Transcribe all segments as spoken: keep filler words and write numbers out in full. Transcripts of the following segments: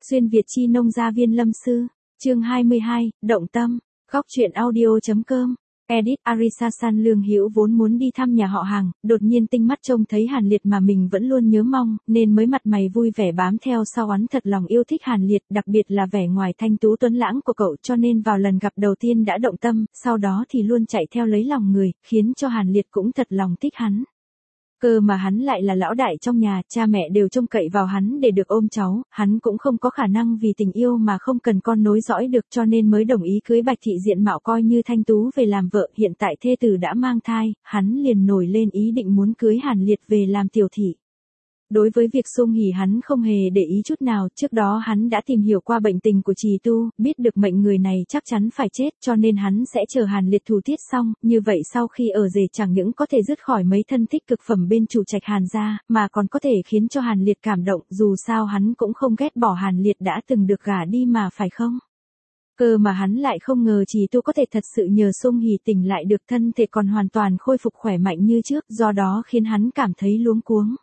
Xuyên Việt chi nông gia viên lâm sư, chương hai mươi hai, động tâm, góc truyện audio.com. Edit Arisa San Lương Hữu vốn muốn đi thăm nhà họ hàng, đột nhiên tinh mắt trông thấy Hàn Liệt mà mình vẫn luôn nhớ mong, nên mới mặt mày vui vẻ bám theo sau hắn, thật lòng yêu thích Hàn Liệt, đặc biệt là vẻ ngoài thanh tú tuấn lãng của cậu, cho nên vào lần gặp đầu tiên đã động tâm, sau đó thì luôn chạy theo lấy lòng người, khiến cho Hàn Liệt cũng thật lòng thích hắn. Cơ mà hắn lại là lão đại trong nhà, cha mẹ đều trông cậy vào hắn để được ôm cháu, hắn cũng không có khả năng vì tình yêu mà không cần con nối dõi được, cho nên mới đồng ý cưới Bạch Thị diện mạo coi như thanh tú về làm vợ. Hiện tại thê tử đã mang thai, hắn liền nổi lên ý định muốn cưới Hàn Liệt về làm tiểu thị. Đối với việc Sung Hỉ hắn không hề để ý chút nào, trước đó hắn đã tìm hiểu qua bệnh tình của Trì Tu, biết được mệnh người này chắc chắn phải chết, cho nên hắn sẽ chờ Hàn Liệt thủ tiết xong, như vậy sau khi ở rể chẳng những có thể dứt khỏi mấy thân thích cực phẩm bên chủ trạch Hàn gia, mà còn có thể khiến cho Hàn Liệt cảm động, dù sao hắn cũng không ghét bỏ Hàn Liệt đã từng được gả đi mà, phải không? Cơ mà hắn lại không ngờ Trì Tu có thể thật sự nhờ Sung Hỉ tỉnh lại được, thân thể còn hoàn toàn khôi phục khỏe mạnh như trước, do đó khiến hắn cảm thấy luống cuống.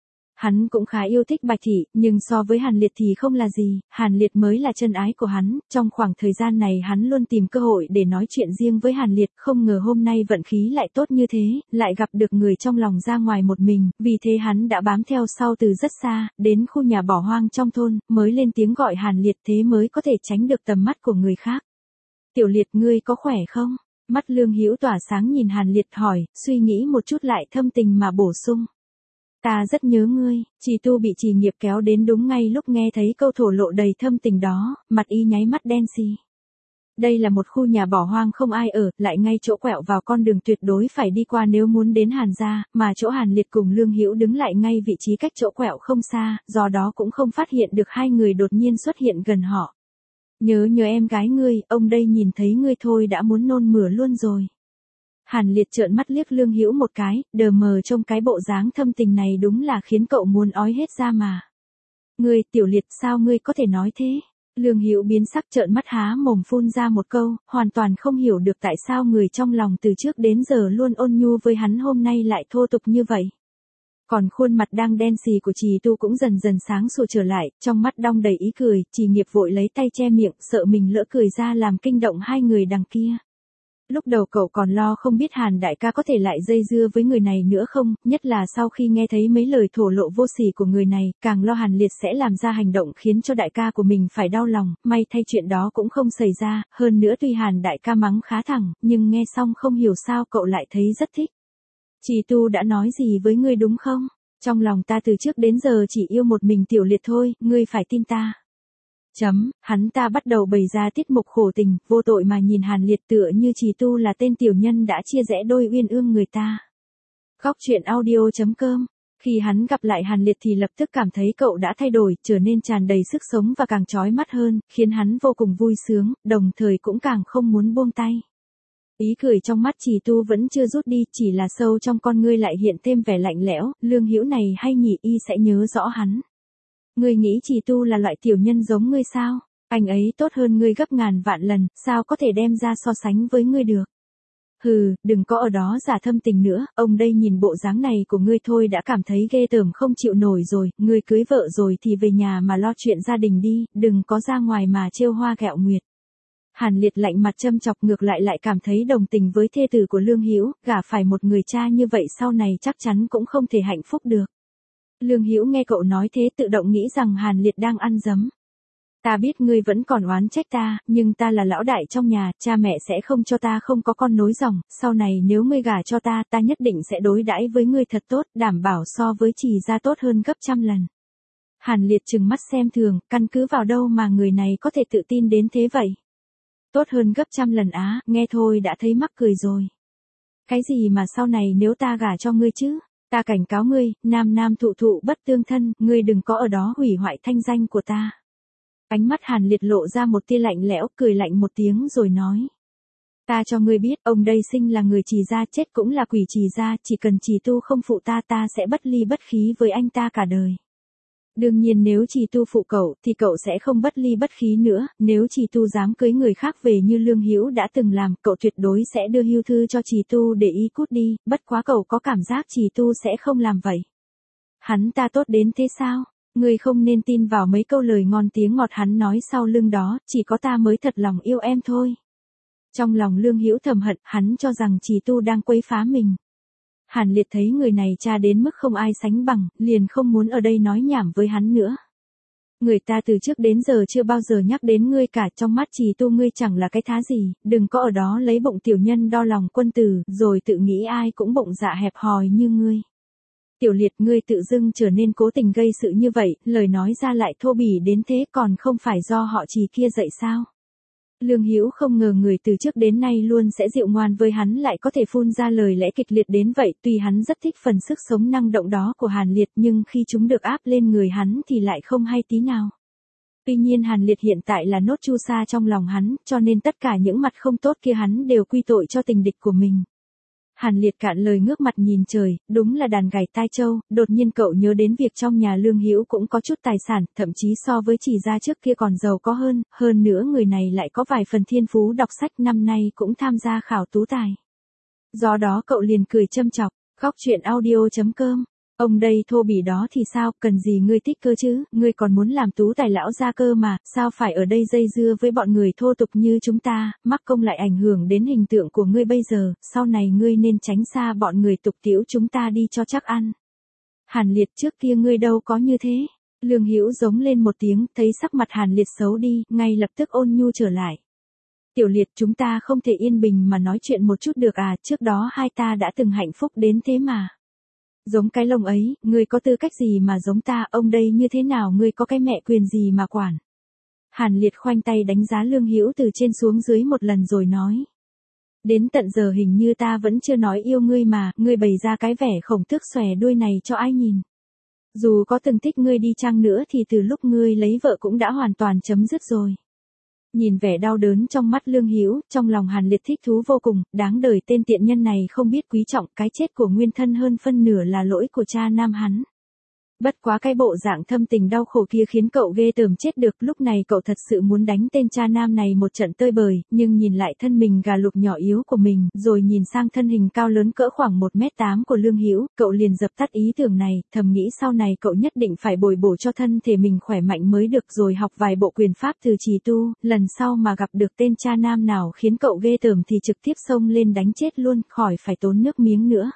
Hắn cũng khá yêu thích Bạch Thị, nhưng so với Hàn Liệt thì không là gì, Hàn Liệt mới là chân ái của hắn. Trong khoảng thời gian này hắn luôn tìm cơ hội để nói chuyện riêng với Hàn Liệt, không ngờ hôm nay vận khí lại tốt như thế, lại gặp được người trong lòng ra ngoài một mình, vì thế hắn đã bám theo sau từ rất xa, đến khu nhà bỏ hoang trong thôn, mới lên tiếng gọi Hàn Liệt, thế mới có thể tránh được tầm mắt của người khác. Tiểu Liệt, ngươi có khỏe không? Mắt Lương Hữu tỏa sáng nhìn Hàn Liệt hỏi, suy nghĩ một chút lại thâm tình mà bổ sung. Ta rất nhớ ngươi. Trì Tu bị Trì Nghiệp kéo đến đúng ngay lúc nghe thấy câu thổ lộ đầy thâm tình đó, mặt y nháy mắt đen xì. Đây là một khu nhà bỏ hoang không ai ở, lại ngay chỗ quẹo vào con đường tuyệt đối phải đi qua nếu muốn đến Hàn gia, mà chỗ Hàn Liệt cùng Lương Hữu đứng lại ngay vị trí cách chỗ quẹo không xa, do đó cũng không phát hiện được hai người đột nhiên xuất hiện gần họ. Nhớ nhớ em gái ngươi, ông đây nhìn thấy ngươi thôi đã muốn nôn mửa luôn rồi. Hàn Liệt trợn mắt liếc Lương Hữu một cái, đờ mờ trong cái bộ dáng thâm tình này đúng là khiến cậu muốn ói hết ra mà. Ngươi, Tiểu Liệt, sao ngươi có thể nói thế? Lương Hữu biến sắc, trợn mắt há mồm phun ra một câu, hoàn toàn không hiểu được tại sao người trong lòng từ trước đến giờ luôn ôn nhu với hắn hôm nay lại thô tục như vậy. Còn khuôn mặt đang đen xì của Trì Tu cũng dần dần sáng sủa trở lại, trong mắt đong đầy ý cười. Trì Nghiệp vội lấy tay che miệng, sợ mình lỡ cười ra làm kinh động hai người đằng kia. Lúc đầu cậu còn lo không biết Hàn đại ca có thể lại dây dưa với người này nữa không, nhất là sau khi nghe thấy mấy lời thổ lộ vô sỉ của người này, càng lo Hàn Liệt sẽ làm ra hành động khiến cho đại ca của mình phải đau lòng, may thay chuyện đó cũng không xảy ra, hơn nữa tuy Hàn đại ca mắng khá thẳng, nhưng nghe xong không hiểu sao cậu lại thấy rất thích. Trì Tu đã nói gì với ngươi đúng không? Trong lòng ta từ trước đến giờ chỉ yêu một mình Tiểu Liệt thôi, ngươi phải tin ta. Chấm, hắn ta bắt đầu bày ra tiết mục khổ tình, vô tội mà nhìn Hàn Liệt tựa như Trì Tu là tên tiểu nhân đã chia rẽ đôi uyên ương người ta. Góc truyện audio.com. Khi hắn gặp lại Hàn Liệt thì lập tức cảm thấy cậu đã thay đổi, trở nên tràn đầy sức sống và càng chói mắt hơn, khiến hắn vô cùng vui sướng, đồng thời cũng càng không muốn buông tay. Ý cười trong mắt Trì Tu vẫn chưa rút đi, chỉ là sâu trong con ngươi lại hiện thêm vẻ lạnh lẽo. Lương Hữu này hay nhỉ, y sẽ nhớ rõ hắn. Ngươi nghĩ Trì Tu là loại tiểu nhân giống ngươi sao? Anh ấy tốt hơn ngươi gấp ngàn vạn lần, sao có thể đem ra so sánh với ngươi được? Hừ, đừng có ở đó giả thâm tình nữa, ông đây nhìn bộ dáng này của ngươi thôi đã cảm thấy ghê tởm không chịu nổi rồi, ngươi cưới vợ rồi thì về nhà mà lo chuyện gia đình đi, đừng có ra ngoài mà trêu hoa ghẹo nguyệt. Hàn Liệt lạnh mặt châm chọc, ngược lại lại cảm thấy đồng tình với thê tử của Lương Hữu, gả phải một người cha như vậy sau này chắc chắn cũng không thể hạnh phúc được. Lương Hữu nghe cậu nói thế tự động nghĩ rằng Hàn Liệt đang ăn dấm. Ta biết ngươi vẫn còn oán trách ta, nhưng ta là lão đại trong nhà, cha mẹ sẽ không cho ta không có con nối dòng, sau này nếu ngươi gả cho ta, ta nhất định sẽ đối đãi với ngươi thật tốt, đảm bảo so với Trì gia tốt hơn gấp trăm lần. Hàn Liệt trừng mắt xem thường, căn cứ vào đâu mà người này có thể tự tin đến thế vậy? Tốt hơn gấp trăm lần á, nghe thôi đã thấy mắc cười rồi. Cái gì mà sau này nếu ta gả cho ngươi chứ? Ta cảnh cáo ngươi, nam nam thụ thụ bất tương thân, ngươi đừng có ở đó hủy hoại thanh danh của ta. Ánh mắt Hàn Liệt lộ ra một tia lạnh lẽo, cười lạnh một tiếng rồi nói. Ta cho ngươi biết, ông đây sinh là người Trì gia, chết cũng là quỷ Trì gia, chỉ cần Trì Tu không phụ ta, ta sẽ bất ly bất khí với anh ta cả đời. Đương nhiên nếu Trì Tu phụ cậu, thì cậu sẽ không bất ly bất khí nữa, nếu Trì Tu dám cưới người khác về như Lương Hữu đã từng làm, cậu tuyệt đối sẽ đưa hưu thư cho Trì Tu để y cút đi, bất quá cậu có cảm giác Trì Tu sẽ không làm vậy. Hắn ta tốt đến thế sao? Ngươi không nên tin vào mấy câu lời ngon tiếng ngọt hắn nói sau lưng đó, chỉ có ta mới thật lòng yêu em thôi. Trong lòng Lương Hữu thầm hận, hắn cho rằng Trì Tu đang quấy phá mình. Hàn Liệt thấy người này cha đến mức không ai sánh bằng, liền không muốn ở đây nói nhảm với hắn nữa. Người ta từ trước đến giờ chưa bao giờ nhắc đến ngươi cả, trong mắt Trì Tu ngươi chẳng là cái thá gì, đừng có ở đó lấy bụng tiểu nhân đo lòng quân tử, rồi tự nghĩ ai cũng bụng dạ hẹp hòi như ngươi. Tiểu Liệt, ngươi tự dưng trở nên cố tình gây sự như vậy, lời nói ra lại thô bỉ đến thế, còn không phải do họ Trì kia dạy sao? Lương Hữu không ngờ người từ trước đến nay luôn sẽ dịu ngoan với hắn lại có thể phun ra lời lẽ kịch liệt đến vậy, tuy hắn rất thích phần sức sống năng động đó của Hàn Liệt nhưng khi chúng được áp lên người hắn thì lại không hay tí nào. Tuy nhiên Hàn Liệt hiện tại là nốt chu sa trong lòng hắn, cho nên tất cả những mặt không tốt kia hắn đều quy tội cho tình địch của mình. Hàn Liệt cạn lời ngước mặt nhìn trời, đúng là đàn gảy tai trâu, đột nhiên cậu nhớ đến việc trong nhà Lương Hữu cũng có chút tài sản, thậm chí so với Trì gia trước kia còn giàu có hơn, hơn nữa người này lại có vài phần thiên phú đọc sách, năm nay cũng tham gia khảo tú tài. Do đó cậu liền cười châm chọc, góc truyện audio chấm com. Ông đây thô bỉ đó thì sao, cần gì ngươi thích cơ chứ, ngươi còn muốn làm tú tài lão gia cơ mà, sao phải ở đây dây dưa với bọn người thô tục như chúng ta, mắc công lại ảnh hưởng đến hình tượng của ngươi bây giờ, sau này ngươi nên tránh xa bọn người tục tĩu chúng ta đi cho chắc ăn. Hàn Liệt, trước kia ngươi đâu có như thế. Lương Hữu giống lên một tiếng, thấy sắc mặt Hàn Liệt xấu đi, ngay lập tức ôn nhu trở lại. Tiểu Liệt, chúng ta không thể yên bình mà nói chuyện một chút được à, trước đó hai ta đã từng hạnh phúc đến thế mà. Giống cái lông ấy, ngươi có tư cách gì mà giống ta, ông đây như thế nào, ngươi có cái mẹ quyền gì mà quản. Hàn Liệt khoanh tay đánh giá Lương Hữu từ trên xuống dưới một lần rồi nói. Đến tận giờ hình như ta vẫn chưa nói yêu ngươi mà, ngươi bày ra cái vẻ khổng tước xòe đuôi này cho ai nhìn. Dù có từng thích ngươi đi chăng nữa thì từ lúc ngươi lấy vợ cũng đã hoàn toàn chấm dứt rồi. Nhìn vẻ đau đớn trong mắt Lương Hữu, trong lòng Hàn Liệt thích thú vô cùng, đáng đời tên tiện nhân này không biết quý trọng, cái chết của nguyên thân hơn phân nửa là lỗi của cha nam hắn. Bất quá cái bộ dạng thâm tình đau khổ kia khiến cậu ghê tởm chết được, lúc này cậu thật sự muốn đánh tên cha nam này một trận tơi bời, nhưng nhìn lại thân mình gà lục nhỏ yếu của mình, rồi nhìn sang thân hình cao lớn cỡ khoảng một mét tám của Lương Hữu, cậu liền dập tắt ý tưởng này, thầm nghĩ sau này cậu nhất định phải bồi bổ cho thân thể mình khỏe mạnh mới được, rồi học vài bộ quyền pháp từ Trì Tu, lần sau mà gặp được tên cha nam nào khiến cậu ghê tởm thì trực tiếp xông lên đánh chết luôn, khỏi phải tốn nước miếng nữa.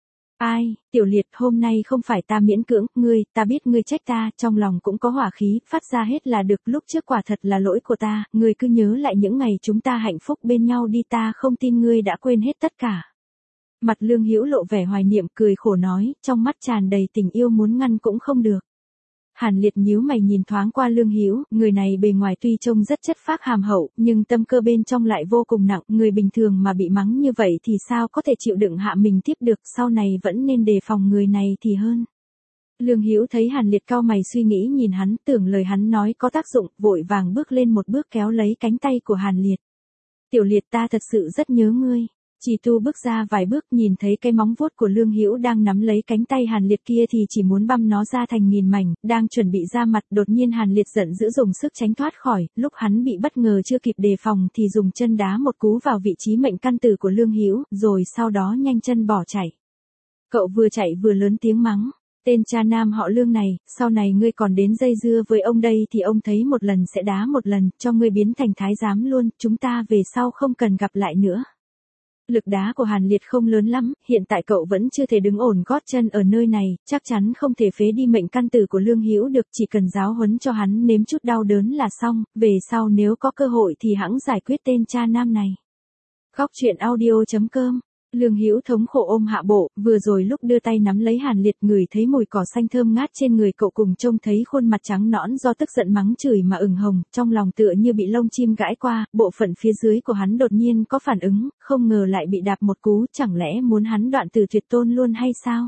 Ai, Tiểu Liệt, hôm nay không phải ta miễn cưỡng, ngươi, ta biết ngươi trách ta, trong lòng cũng có hỏa khí, phát ra hết là được, lúc trước quả thật là lỗi của ta, ngươi cứ nhớ lại những ngày chúng ta hạnh phúc bên nhau đi, ta không tin ngươi đã quên hết tất cả. Mặt Lương Hữu lộ vẻ hoài niệm, cười khổ nói, trong mắt tràn đầy tình yêu muốn ngăn cũng không được. Hàn Liệt nhíu mày nhìn thoáng qua Lương Hữu, người này bề ngoài tuy trông rất chất phác hàm hậu, nhưng tâm cơ bên trong lại vô cùng nặng, người bình thường mà bị mắng như vậy thì sao có thể chịu đựng hạ mình tiếp được, sau này vẫn nên đề phòng người này thì hơn. Lương Hữu thấy Hàn Liệt cau mày suy nghĩ nhìn hắn, tưởng lời hắn nói có tác dụng, vội vàng bước lên một bước kéo lấy cánh tay của Hàn Liệt. Tiểu Liệt, ta thật sự rất nhớ ngươi. Trì Tu bước ra vài bước, nhìn thấy cái móng vuốt của Lương Hữu đang nắm lấy cánh tay Hàn Liệt kia thì chỉ muốn băm nó ra thành nghìn mảnh, đang chuẩn bị ra mặt, đột nhiên Hàn Liệt giận dữ dùng sức tránh thoát khỏi, lúc hắn bị bất ngờ chưa kịp đề phòng thì dùng chân đá một cú vào vị trí mệnh căn tử của Lương Hữu, rồi sau đó nhanh chân bỏ chạy. Cậu vừa chạy vừa lớn tiếng mắng. Tên cha nam họ Lương này, sau này ngươi còn đến dây dưa với ông đây thì ông thấy một lần sẽ đá một lần, cho ngươi biến thành thái giám luôn, chúng ta về sau không cần gặp lại nữa. Lực đá của Hàn Liệt không lớn lắm, hiện tại cậu vẫn chưa thể đứng ổn gót chân ở nơi này, chắc chắn không thể phế đi mệnh căn tử của Lương Hữu được, chỉ cần giáo huấn cho hắn nếm chút đau đớn là xong, về sau nếu có cơ hội thì hẵng giải quyết tên cha nam này. Góc truyện audio chấm com. Lương Hữu thống khổ ôm hạ bộ, vừa rồi lúc đưa tay nắm lấy Hàn Liệt ngửi thấy mùi cỏ xanh thơm ngát trên người cậu cùng trông thấy khuôn mặt trắng nõn do tức giận mắng chửi mà ửng hồng, trong lòng tựa như bị lông chim gãi qua, bộ phận phía dưới của hắn đột nhiên có phản ứng, không ngờ lại bị đạp một cú, chẳng lẽ muốn hắn đoạn tử tuyệt tôn luôn hay sao?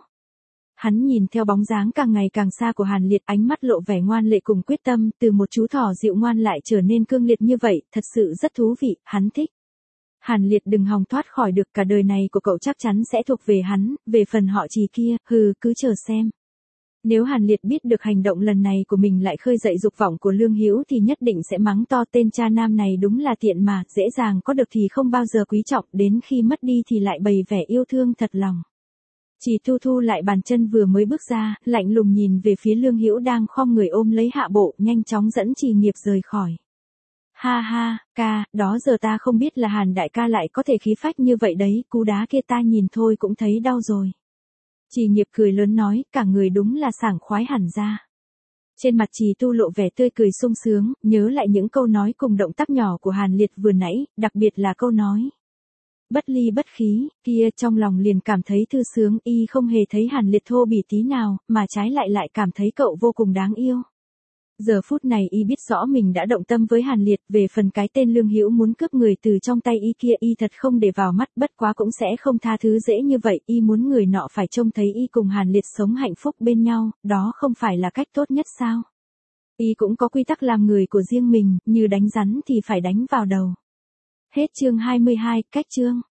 Hắn nhìn theo bóng dáng càng ngày càng xa của Hàn Liệt, ánh mắt lộ vẻ ngoan lệ cùng quyết tâm, từ một chú thỏ dịu ngoan lại trở nên cương liệt như vậy, thật sự rất thú vị, hắn thích. Hàn Liệt đừng hòng thoát khỏi được, cả đời này của cậu chắc chắn sẽ thuộc về hắn, về phần họ Trì kia, hừ, cứ chờ xem. Nếu Hàn Liệt biết được hành động lần này của mình lại khơi dậy dục vọng của Lương Hữu thì nhất định sẽ mắng to tên cha nam này đúng là tiện mà, dễ dàng có được thì không bao giờ quý trọng, đến khi mất đi thì lại bày vẻ yêu thương thật lòng. Chỉ Thu thu lại bàn chân vừa mới bước ra, lạnh lùng nhìn về phía Lương Hữu đang khom người ôm lấy Hạ Bộ, nhanh chóng dẫn Trì Nghiệp rời khỏi. Ha ha, ca, đó giờ ta không biết là Hàn đại ca lại có thể khí phách như vậy đấy, cú đá kia ta nhìn thôi cũng thấy đau rồi. Trì Nghiệp cười lớn nói, cả người đúng là sảng khoái hẳn ra. Trên mặt Trì Tu lộ vẻ tươi cười sung sướng, nhớ lại những câu nói cùng động tác nhỏ của Hàn Liệt vừa nãy, đặc biệt là câu nói bất ly bất khí, kia trong lòng liền cảm thấy thư sướng, y không hề thấy Hàn Liệt thô bỉ tí nào, mà trái lại lại cảm thấy cậu vô cùng đáng yêu. Giờ phút này y biết rõ mình đã động tâm với Hàn Liệt, về phần cái tên Lương Hữu muốn cướp người từ trong tay y kia y thật không để vào mắt, bất quá cũng sẽ không tha thứ dễ như vậy, y muốn người nọ phải trông thấy y cùng Hàn Liệt sống hạnh phúc bên nhau, đó không phải là cách tốt nhất sao? Y cũng có quy tắc làm người của riêng mình, như đánh rắn thì phải đánh vào đầu. Hết chương hai mươi hai, cách chương.